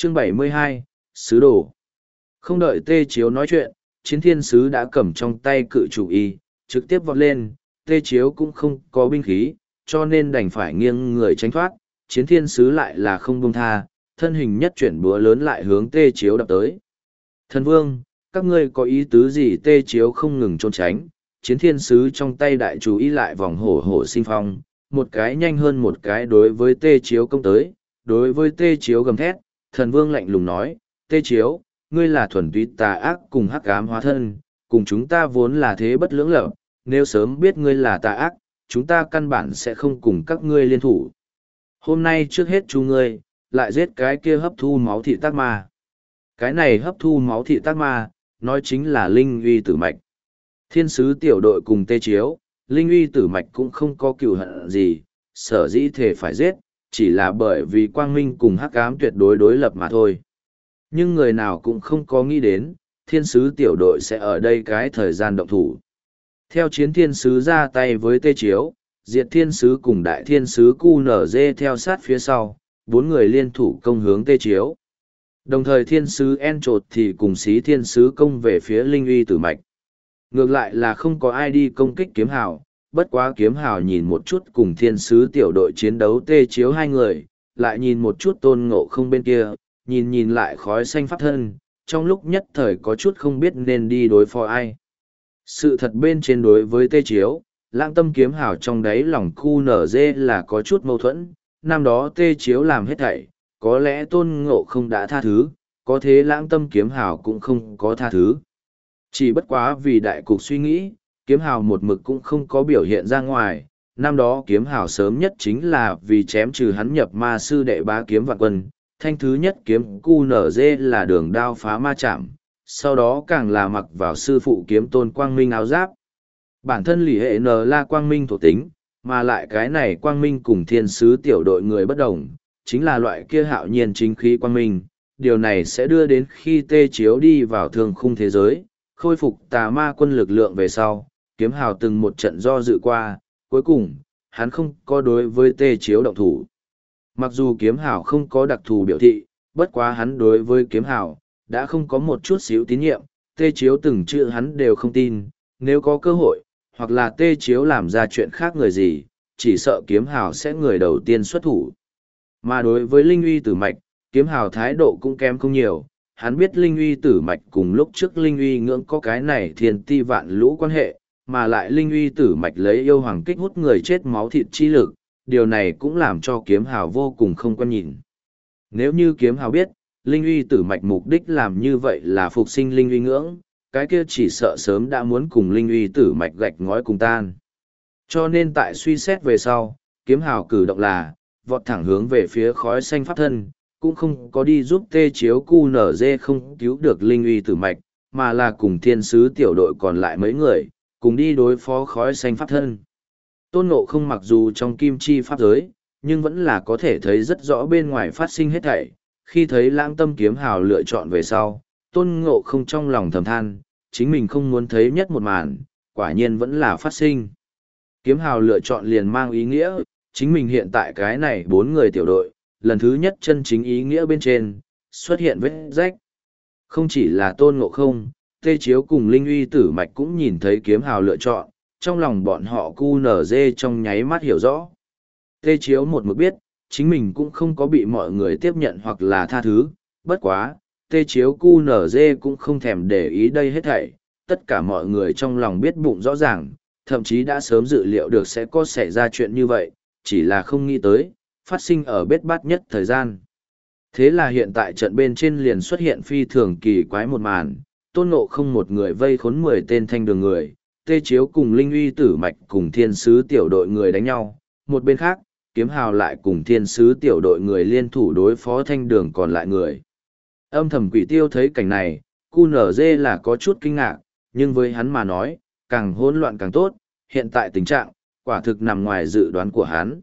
Chương 72, Sứ Đồ. Không đợi Tê Chiếu nói chuyện, Chiến Thiên Sứ đã cầm trong tay cự chủ y, trực tiếp vọt lên. Tê Chiếu cũng không có binh khí, cho nên đành phải nghiêng người tránh thoát. Chiến Thiên Sứ lại là không buông tha, thân hình nhất chuyển búa lớn lại hướng Tê Chiếu đập tới. Thần Vương, các ngươi có ý tứ gì? Tê Chiếu không ngừng trốn tránh. Chiến Thiên Sứ trong tay đại chủ y lại vòng hổ hổ sinh phong, một cái nhanh hơn một cái đối với Tê Chiếu công tới. Đối với Tê Chiếu gầm thét, Thần Vương lạnh lùng nói, Tê Chiếu, ngươi là thuần túy tà ác cùng hắc ám hóa thân, cùng chúng ta vốn là thế bất lưỡng lập, nếu sớm biết ngươi là tà ác, chúng ta căn bản sẽ không cùng các ngươi liên thủ. Hôm nay trước hết chú ngươi, lại giết cái kia hấp thu máu thị tác ma. Cái này hấp thu máu thị tác ma, nói chính là Linh Uy Tử Mạch. Thiên sứ tiểu đội cùng Tê Chiếu, Linh Uy Tử Mạch cũng không có cừu hận gì, sở dĩ thể phải giết, chỉ là bởi vì quang minh cùng hắc ám tuyệt đối đối lập mà thôi. Nhưng người nào cũng không có nghĩ đến, thiên sứ tiểu đội sẽ ở đây cái thời gian động thủ. Theo chiến thiên sứ ra tay với Tê Chiếu, diệt thiên sứ cùng đại thiên sứ QNZ theo sát phía sau, bốn người liên thủ công hướng Tê Chiếu. Đồng thời thiên sứ En Trột thì cùng xí thiên sứ công về phía Linh Uy Tử Mạch. Ngược lại là không có ai đi công kích kiếm hào, bất quá kiếm hào nhìn một chút cùng thiên sứ tiểu đội chiến đấu Tê Chiếu hai người, lại nhìn một chút Tôn Ngộ Không bên kia, nhìn lại khói xanh pháp thân, trong lúc nhất thời có chút không biết nên đi đối phó ai. Sự thật bên trên đối với Tê Chiếu, Lãng Tâm kiếm hào trong đáy lòng QNZ là có chút mâu thuẫn, năm đó Tê Chiếu làm hết thảy, có lẽ Tôn Ngộ Không đã tha thứ, có thế Lãng Tâm kiếm hào cũng không có tha thứ. Chỉ bất quá vì đại cục suy nghĩ, kiếm hào một mực cũng không có biểu hiện ra ngoài, năm đó kiếm hào sớm nhất chính là vì chém trừ hắn nhập ma sư đệ bá kiếm vạn quân, thanh thứ nhất kiếm QNZ là đường đao phá ma chạm, sau đó càng là mặc vào sư phụ kiếm tôn quang minh áo giáp. Bản thân lì hệ N là quang minh thuộc tính, mà lại cái này quang minh cùng thiên sứ tiểu đội người bất đồng, chính là loại kia hạo nhiên chính khí quang minh, điều này sẽ đưa đến khi Tê Chiếu đi vào thương khung thế giới, khôi phục tà ma quân lực lượng về sau, kiếm hào từng một trận do dự qua, cuối cùng, hắn không có đối với Tê Chiếu động thủ. Mặc dù kiếm hào không có đặc thù biểu thị, bất quá hắn đối với kiếm hào, đã không có một chút xíu tín nhiệm, Tê Chiếu từng chữ hắn đều không tin, nếu có cơ hội, hoặc là Tê Chiếu làm ra chuyện khác người gì, chỉ sợ kiếm hào sẽ người đầu tiên xuất thủ. Mà đối với Linh Uy Tử Mạch, kiếm hào thái độ cũng kém không nhiều, hắn biết Linh Uy Tử Mạch cùng lúc trước Linh Uy ngưỡng có cái này thiên ti vạn lũ quan hệ, mà lại Linh Uy Tử Mạch lấy yêu hoàng kích hút người chết máu thịt chi lực, điều này cũng làm cho kiếm hào vô cùng không quan nhìn. Nếu như kiếm hào biết, Linh Uy Tử Mạch mục đích làm như vậy là phục sinh Linh Uy ngưỡng, cái kia chỉ sợ sớm đã muốn cùng Linh Uy Tử Mạch gạch ngói cùng tan. Cho nên tại suy xét về sau, kiếm hào cử động là, vọt thẳng hướng về phía khói xanh pháp thân, cũng không có đi giúp Tê Chiếu QNZ không cứu được Linh Uy Tử Mạch, mà là cùng thiên sứ tiểu đội còn lại mấy người, cùng đi đối phó khói xanh pháp thân. Tôn Ngộ Không mặc dù trong kim chi pháp giới, nhưng vẫn là có thể thấy rất rõ bên ngoài phát sinh hết thảy. Khi thấy Lãng Tâm kiếm hào lựa chọn về sau, Tôn Ngộ Không trong lòng thầm than, chính mình không muốn thấy nhất một màn, quả nhiên vẫn là phát sinh. Kiếm hào lựa chọn liền mang ý nghĩa, chính mình hiện tại cái này 4 người tiểu đội, lần thứ nhất chân chính ý nghĩa bên trên, xuất hiện vết rách. Không chỉ là Tôn Ngộ Không, Tê Chiếu cùng Linh Uy Tử Mạch cũng nhìn thấy kiếm hào lựa chọn, trong lòng bọn họ QNZ trong nháy mắt hiểu rõ. Tê Chiếu một mực biết, chính mình cũng không có bị mọi người tiếp nhận hoặc là tha thứ, bất quá, Tê Chiếu QNZ cũng không thèm để ý đây hết thảy, tất cả mọi người trong lòng biết bụng rõ ràng, thậm chí đã sớm dự liệu được sẽ có xảy ra chuyện như vậy, chỉ là không nghĩ tới, phát sinh ở bết bát nhất thời gian. Thế là hiện tại trận bên trên liền xuất hiện phi thường kỳ quái một màn, Tôn Ngộ Không một người vây khốn 10 tên thanh đường người, Tê Chiếu cùng Linh Uy Tử Mạch cùng thiên sứ tiểu đội người đánh nhau, một bên khác, kiếm hào lại cùng thiên sứ tiểu đội người liên thủ đối phó thanh đường còn lại người. Âm thầm Quỷ Tiêu thấy cảnh này, QNZ là có chút kinh ngạc, nhưng với hắn mà nói, càng hỗn loạn càng tốt, hiện tại tình trạng, quả thực nằm ngoài dự đoán của hắn.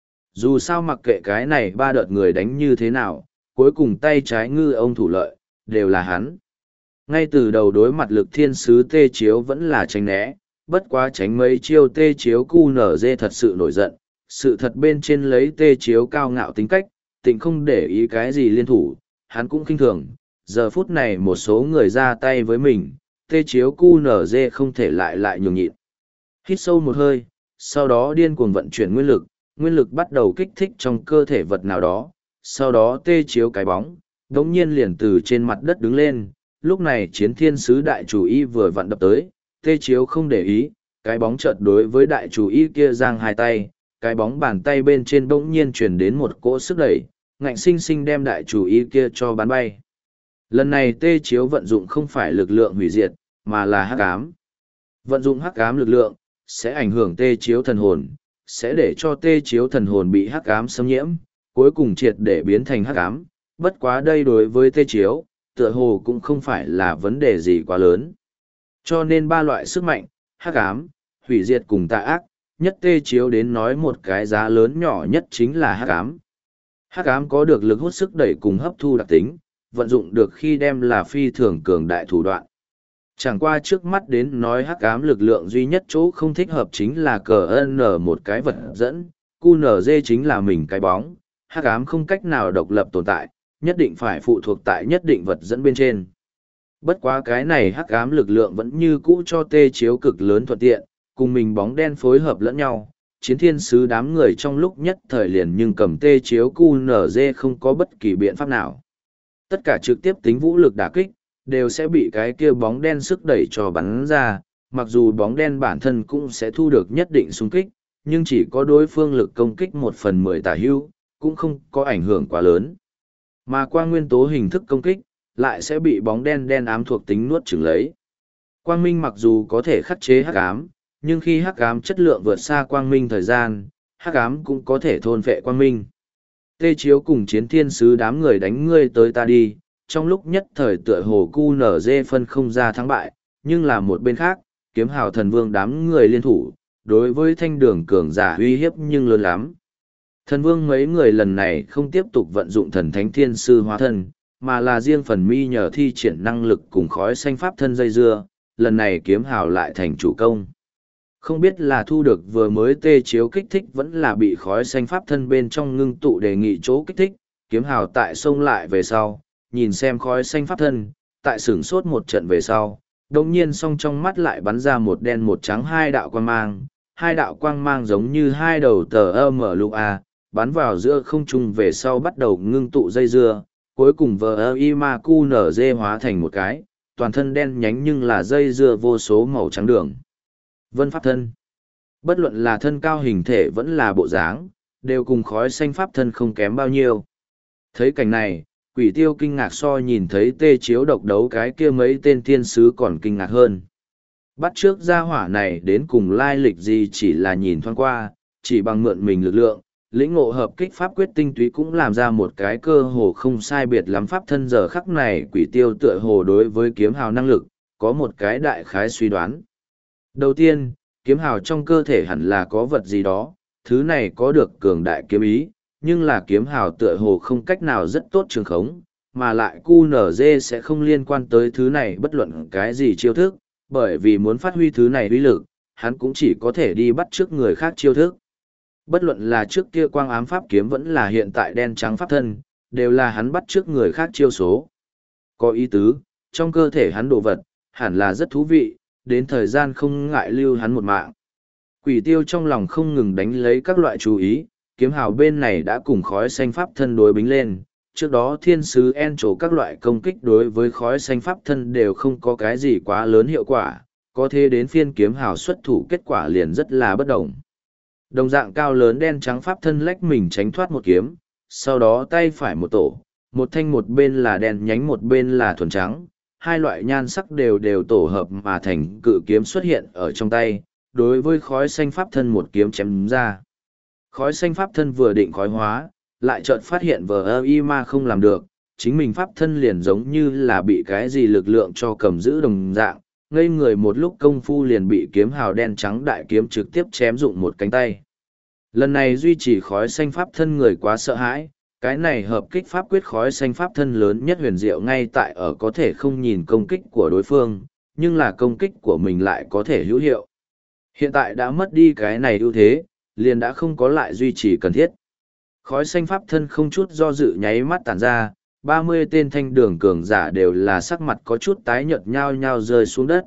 Dù sao mặc kệ cái này 3 đợt người đánh như thế nào, cuối cùng tay trái ngư ông thủ lợi, đều là hắn. Ngay từ đầu đối mặt lực thiên sứ Tê Chiếu vẫn là tránh né, bất quá tránh mấy chiêu Tê Chiếu QNZ thật sự nổi giận, sự thật bên trên lấy Tê Chiếu cao ngạo tính cách, tịnh không để ý cái gì liên thủ, hắn cũng khinh thường, giờ phút này một số người ra tay với mình, tê chiếu QNZ không thể lại nhường nhịn. Hít sâu một hơi, sau đó điên cuồng vận chuyển nguyên lực bắt đầu kích thích trong cơ thể vật nào đó, sau đó tê chiếu cái bóng, đống nhiên liền từ trên mặt đất đứng lên, lúc này chiến thiên sứ đại chủ y vừa vặn đập tới, tê chiếu không để ý, cái bóng chợt đối với đại chủ y kia giang hai tay, cái bóng bàn tay bên trên bỗng nhiên chuyển đến một cỗ sức đẩy, ngạnh sinh sinh đem đại chủ y kia cho bắn bay. Lần này tê chiếu vận dụng không phải lực lượng hủy diệt, mà là hắc ám. Vận dụng hắc ám lực lượng, sẽ ảnh hưởng tê chiếu thần hồn, sẽ để cho tê chiếu thần hồn bị hắc ám xâm nhiễm, cuối cùng triệt để biến thành hắc ám. Bất quá đây đối với tê chiếu, tựa hồ cũng không phải là vấn đề gì quá lớn. Cho nên ba loại sức mạnh, hắc ám, hủy diệt cùng tà ác, nhất tê chiếu đến nói một cái giá lớn nhỏ nhất chính là hắc ám. Hắc ám có được lực hút sức đẩy cùng hấp thu đặc tính, vận dụng được khi đem là phi thường cường đại thủ đoạn. Chẳng qua trước mắt đến nói hắc ám lực lượng duy nhất chỗ không thích hợp chính là cờ n một cái vật dẫn, QNZ chính là mình cái bóng, hắc ám không cách nào độc lập tồn tại, nhất định phải phụ thuộc tại nhất định vật dẫn bên trên. Bất quá cái này hắc ám lực lượng vẫn như cũ cho tê chiếu cực lớn thuận tiện, cùng mình bóng đen phối hợp lẫn nhau, chiến thiên sứ đám người trong lúc nhất thời liền nhưng cầm tê chiếu QNZ không có bất kỳ biện pháp nào. Tất cả trực tiếp tính vũ lực đả kích, đều sẽ bị cái kia bóng đen sức đẩy cho bắn ra, mặc dù bóng đen bản thân cũng sẽ thu được nhất định xung kích, nhưng chỉ có đối phương lực công kích 1/10 tả hữu, cũng không có ảnh hưởng quá lớn. Mà quang nguyên tố hình thức công kích, lại sẽ bị bóng đen đen ám thuộc tính nuốt chửng lấy. Quang minh mặc dù có thể khắc chế hắc ám, nhưng khi hắc ám chất lượng vượt xa quang minh thời gian, hắc ám cũng có thể thôn phệ quang minh. Tê chiếu cùng chiến thiên sứ đám người đánh ngươi tới ta đi, trong lúc nhất thời tựa hồ QNZ phân không ra thắng bại, nhưng là một bên khác, kiếm hào thần vương đám người liên thủ, đối với thanh đường cường giả uy hiếp nhưng lớn lắm. Thần vương mấy người lần này không tiếp tục vận dụng thần thánh thiên sư hóa thân, mà là riêng phần mi nhờ thi triển năng lực cùng khói xanh pháp thân dây dưa, lần này kiếm hào lại thành chủ công. Không biết là thu được vừa mới tê chiếu kích thích vẫn là bị khói xanh pháp thân bên trong ngưng tụ đề nghị chỗ kích thích, kiếm hào tại sông lại về sau, nhìn xem khói xanh pháp thân, tại sửng sốt một trận về sau, đồng nhiên song trong mắt lại bắn ra một đen một trắng hai đạo quang mang giống như hai đầu tờ mở lục a, bắn vào giữa không trung về sau bắt đầu ngưng tụ dây dưa, cuối cùng vờ y ma cu nở dê hóa thành một cái, toàn thân đen nhánh nhưng là dây dưa vô số màu trắng đường. Vân pháp thân. Bất luận là thân cao hình thể vẫn là bộ dáng, đều cùng khói xanh pháp thân không kém bao nhiêu. Thấy cảnh này, quỷ tiêu kinh ngạc so nhìn thấy tê chiếu độc đấu cái kia mấy tên thiên sứ còn kinh ngạc hơn. Bắt trước gia hỏa này đến cùng lai lịch gì chỉ là nhìn thoáng qua, chỉ bằng mượn mình lực lượng, lĩnh ngộ hợp kích pháp quyết tinh túy cũng làm ra một cái cơ hồ không sai biệt lắm pháp thân giờ khắc này quỷ tiêu tựa hồ đối với kiếm hào năng lực, có một cái đại khái suy đoán. Đầu tiên, kiếm hào trong cơ thể hẳn là có vật gì đó, thứ này có được cường đại kiếm ý, nhưng là kiếm hào tựa hồ không cách nào rất tốt trường khống, mà lại QNZ sẽ không liên quan tới thứ này bất luận cái gì chiêu thức, bởi vì muốn phát huy thứ này uy lực, hắn cũng chỉ có thể đi bắt trước người khác chiêu thức. Bất luận là trước kia quang ám pháp kiếm vẫn là hiện tại đen trắng pháp thân, đều là hắn bắt trước người khác chiêu số. Có ý tứ, trong cơ thể hắn đồ vật, hẳn là rất thú vị, đến thời gian không ngại lưu hắn một mạng. Quỷ tiêu trong lòng không ngừng đánh lấy các loại chú ý, kiếm hào bên này đã cùng khói xanh pháp thân đối bính lên. Trước đó thiên sứ en trổ các loại công kích đối với khói xanh pháp thân đều không có cái gì quá lớn hiệu quả, có thế đến phiên kiếm hào xuất thủ kết quả liền rất là bất đồng. Đồng dạng cao lớn đen trắng pháp thân lách mình tránh thoát một kiếm, sau đó tay phải một tổ, một thanh một bên là đen nhánh một bên là thuần trắng, hai loại nhan sắc đều tổ hợp mà thành cự kiếm xuất hiện ở trong tay, đối với khói xanh pháp thân một kiếm chém ra. Khói xanh pháp thân vừa định khói hóa, lại chợt phát hiện y ma không làm được, chính mình pháp thân liền giống như là bị cái gì lực lượng cho cầm giữ đồng dạng, ngây người một lúc công phu liền bị kiếm hào đen trắng đại kiếm trực tiếp chém dụng một cánh tay. Lần này duy trì khói xanh pháp thân người quá sợ hãi, cái này hợp kích pháp quyết khói xanh pháp thân lớn nhất huyền diệu ngay tại ở có thể không nhìn công kích của đối phương, nhưng là công kích của mình lại có thể hữu hiệu. Hiện tại đã mất đi cái này ưu thế, liền đã không có lại duy trì cần thiết. Khói xanh pháp thân không chút do dự nháy mắt tản ra, 30 tên thanh đường cường giả đều là sắc mặt có chút tái nhợt nhao nhao rơi xuống đất.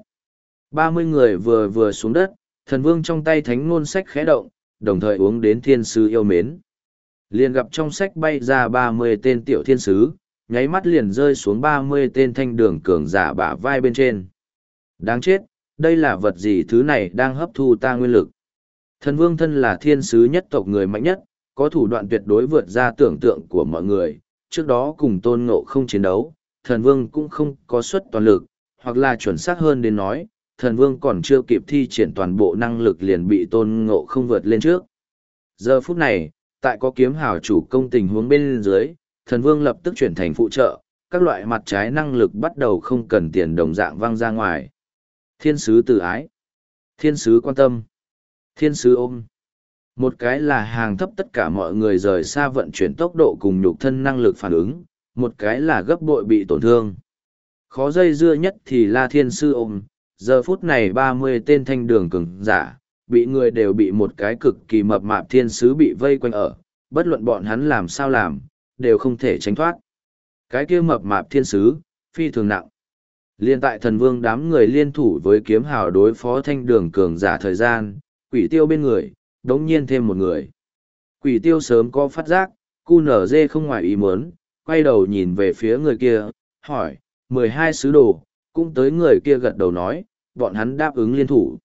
30 người vừa vừa xuống đất, thần vương trong tay thánh ngôn sách khẽ động, đồng thời uống đến thiên sứ yêu mến. Liền gặp trong sách bay ra 30 tên tiểu thiên sứ, nháy mắt liền rơi xuống 30 tên thanh đường cường giả bả vai bên trên. Đáng chết, đây là vật gì, thứ này đang hấp thu ta nguyên lực. Thần vương thân là thiên sứ nhất tộc người mạnh nhất, có thủ đoạn tuyệt đối vượt ra tưởng tượng của mọi người. Trước đó cùng tôn ngộ không chiến đấu, thần vương cũng không có suất toàn lực, hoặc là chuẩn xác hơn đến nói, thần vương còn chưa kịp thi triển toàn bộ năng lực liền bị tôn ngộ không vượt lên trước. Giờ phút này, tại có kiếm hào chủ công tình huống bên dưới, thần vương lập tức chuyển thành phụ trợ, các loại mặt trái năng lực bắt đầu không cần tiền đồng dạng văng ra ngoài. Thiên sứ từ ái, thiên sứ quan tâm, thiên sứ ôm. Một cái là hàng thấp tất cả mọi người rời xa vận chuyển tốc độ cùng nhục thân năng lực phản ứng, một cái là gấp bội bị tổn thương. Khó dây dưa nhất thì là thiên sư ôm, giờ phút này 30 tên thanh đường cường giả, bị người đều bị một cái cực kỳ mập mạp thiên sứ bị vây quanh ở, bất luận bọn hắn làm sao làm, đều không thể tránh thoát. Cái kia mập mạp thiên sứ, phi thường nặng. Liên tại thần vương đám người liên thủ với kiếm hào đối phó thanh đường cường giả thời gian, quỷ tiêu bên người, đống nhiên thêm một người. Quỷ tiêu sớm có phát giác, QNZ không ngoài ý muốn, quay đầu nhìn về phía người kia, hỏi, 12 sứ đồ, cũng tới người kia gật đầu nói, bọn hắn đáp ứng liên thủ.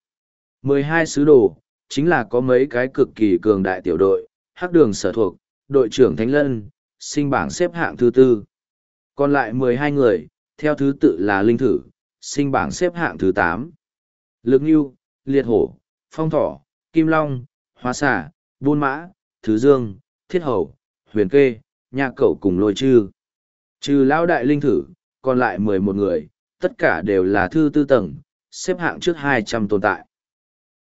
12 sứ đồ, chính là có mấy cái cực kỳ cường đại tiểu đội, hắc đường sở thuộc, đội trưởng Thánh Lân, sinh bảng xếp hạng thứ 4. Còn lại 12 người, theo thứ tự là linh thử, sinh bảng xếp hạng thứ 8. Lực Ngưu, Liệt Hổ, Phong Thỏ, Kim Long, Hóa Xà, Buôn Mã, Thứ Dương, Thiết Hầu, Huyền Kê, Nha Cẩu cùng Lôi Chư. Trừ lão đại linh thử, còn lại 11 người, tất cả đều là thư tư tầng, xếp hạng trước 200 tồn tại.